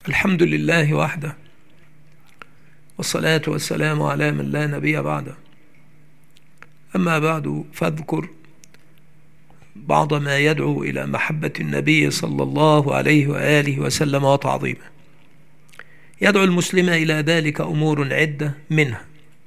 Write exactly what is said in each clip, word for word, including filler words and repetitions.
الحمد لله وحده، والصلاة والسلام على من لا نبي بعده. أما بعد، فاذكر بعض ما يدعو إلى محبة النبي صلى الله عليه وآله وسلم وتعظيمه. يدعو المسلم إلى ذلك أمور عدة، منها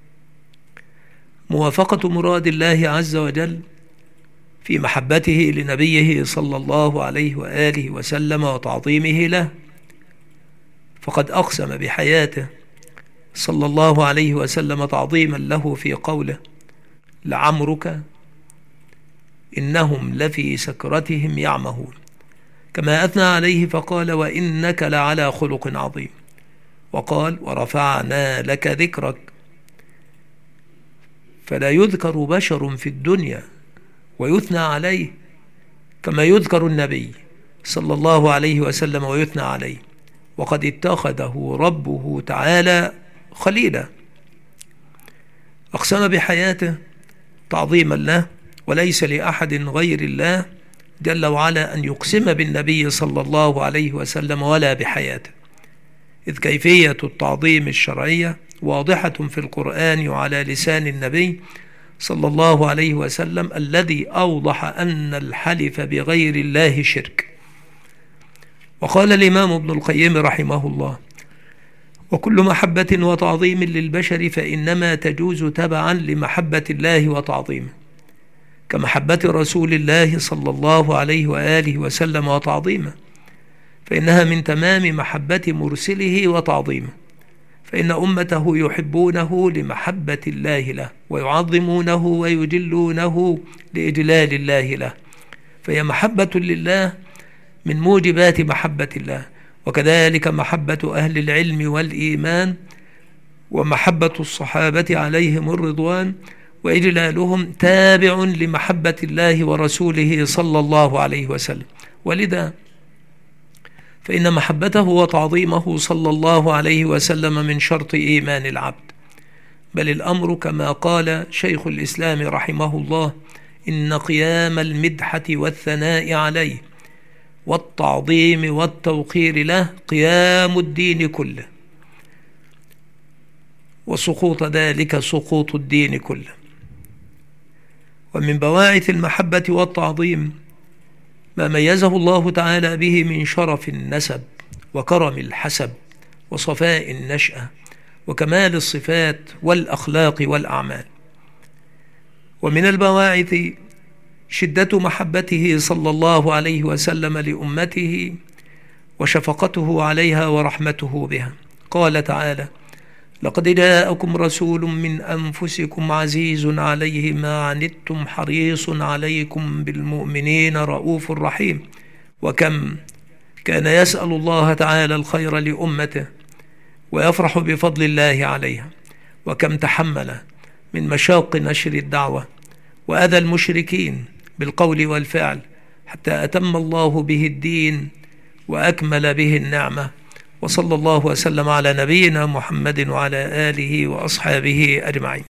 موافقة مراد الله عز وجل في محبته لنبيه صلى الله عليه وآله وسلم وتعظيمه له، فقد أقسم بحياته صلى الله عليه وسلم تعظيما له في قوله: لعمرك إنهم لفي سكرتهم يعمهون، كما أثنى عليه فقال: وإنك لعلى خلق عظيم. وقال: ورفعنا لك ذكرك. فلا يذكر بشر في الدنيا ويثنى عليه كما يذكر النبي صلى الله عليه وسلم ويثنى عليه، وقد اتخذه ربه تعالى خليلا. أقسم بحياته تعظيما له، وليس لأحد غير الله جل وعلا أن يقسم بالنبي صلى الله عليه وسلم ولا بحياته، إذ كيفية التعظيم الشرعية واضحة في القرآن وعلى لسان النبي صلى الله عليه وسلم، الذي أوضح أن الحلف بغير الله شرك. وقال الإمام ابن القيم رحمه الله: وكل محبة وتعظيم للبشر فإنما تجوز تبعا لمحبة الله وتعظيمه، كمحبة رسول الله صلى الله عليه وآله وسلم وتعظيمه، فإنها من تمام محبة مرسله وتعظيمه، فإن أمته يحبونه لمحبة الله له، ويعظمونه ويجلونه لإجلال الله له، فهي محبة لله من موجبات محبة الله. وكذلك محبة أهل العلم والإيمان ومحبة الصحابة عليهم الرضوان وإجلالهم تابع لمحبة الله ورسوله صلى الله عليه وسلم. ولذا فإن محبته وتعظيمه صلى الله عليه وسلم من شرط إيمان العبد، بل الأمر كما قال شيخ الإسلام رحمه الله: إن قيام المدحة والثناء عليه والتعظيم والتوقير له قيام الدين كله، وسقوط ذلك سقوط الدين كله. ومن بواعث المحبة والتعظيم ما ميزه الله تعالى به من شرف النسب وكرم الحسب وصفاء النشأة وكمال الصفات والأخلاق والأعمال. ومن البواعث شدة محبته صلى الله عليه وسلم لأمته وشفقته عليها ورحمته بها. قال تعالى: لقد جاءكم رسول من أنفسكم عزيز عليه ما عنتم حريص عليكم بالمؤمنين رؤوف رحيم. وكم كان يسأل الله تعالى الخير لأمته ويفرح بفضل الله عليها، وكم تحمل من مشاق نشر الدعوة وأذى المشركين بالقول والفعل، حتى أتم الله به الدين وأكمل به النعمة. وصلى الله وسلم على نبينا محمد وعلى آله وأصحابه أجمعين.